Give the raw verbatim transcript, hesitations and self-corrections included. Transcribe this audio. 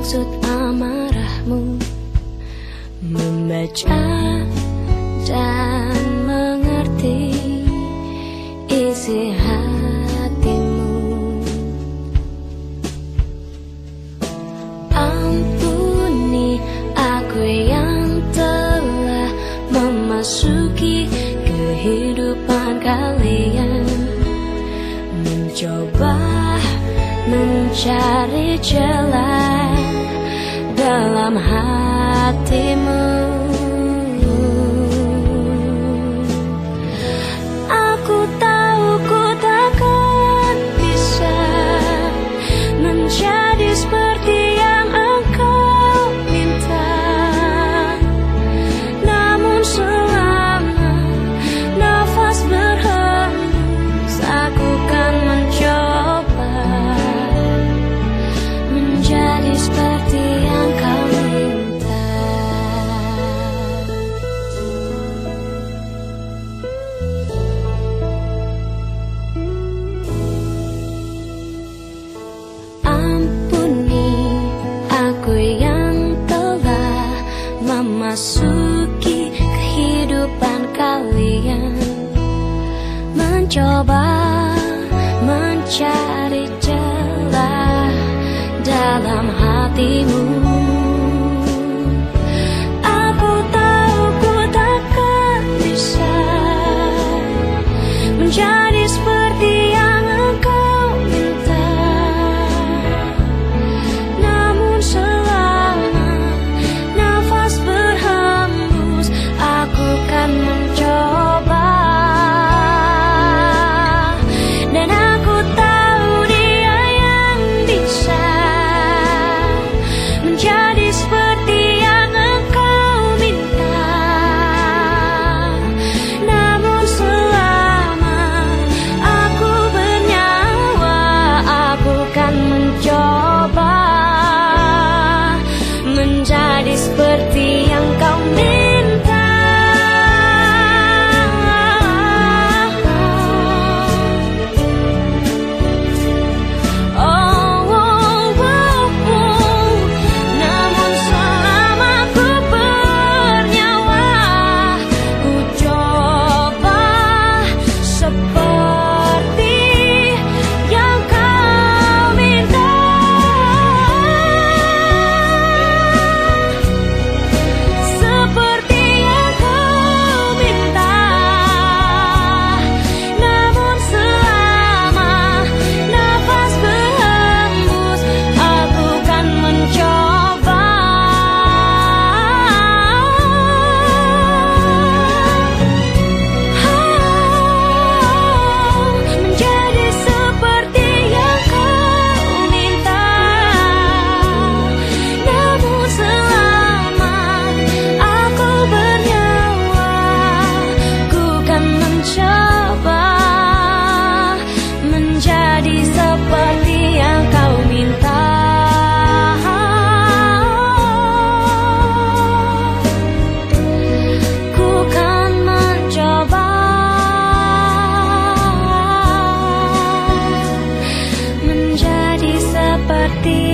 maksud amarahmu, membaca dan mengerti isi hatimu. Ampuni aku yang telah memasuki kehidupan kalian, mencoba mencari celah dalam hatimu. Aku tahu ku takkan bisa menjadi seperti yang engkau minta, namun selama nafas berhembus aku kan mencoba menjadi seperti yang kau minta. Ampuni aku yang telah memasuki kehidupan kalian, mencoba mencari celah dalam hatimu. Aku tahu ku takkan bisa menjadi seperti yang engkau minta, namun selama nafas berhembus aku kan mencoba. Dan aku tahu dia yang bisa menjadi seperti yang engkau minta, namun selama aku bernyawa aku kan mencoba menjadi seperti yang kau minta. Oh, oh, oh, oh. Namun selama ku bernyawa, ku coba seperti yang kau minta. Seperti yang kau minta, namun selama nafas berhembus aku kan mencoba menjadi seperti yang kau minta, namun selama aku bernyawa ku kan mencoba menjadi seperti yang kau minta. Ku kan mencoba menjadi seperti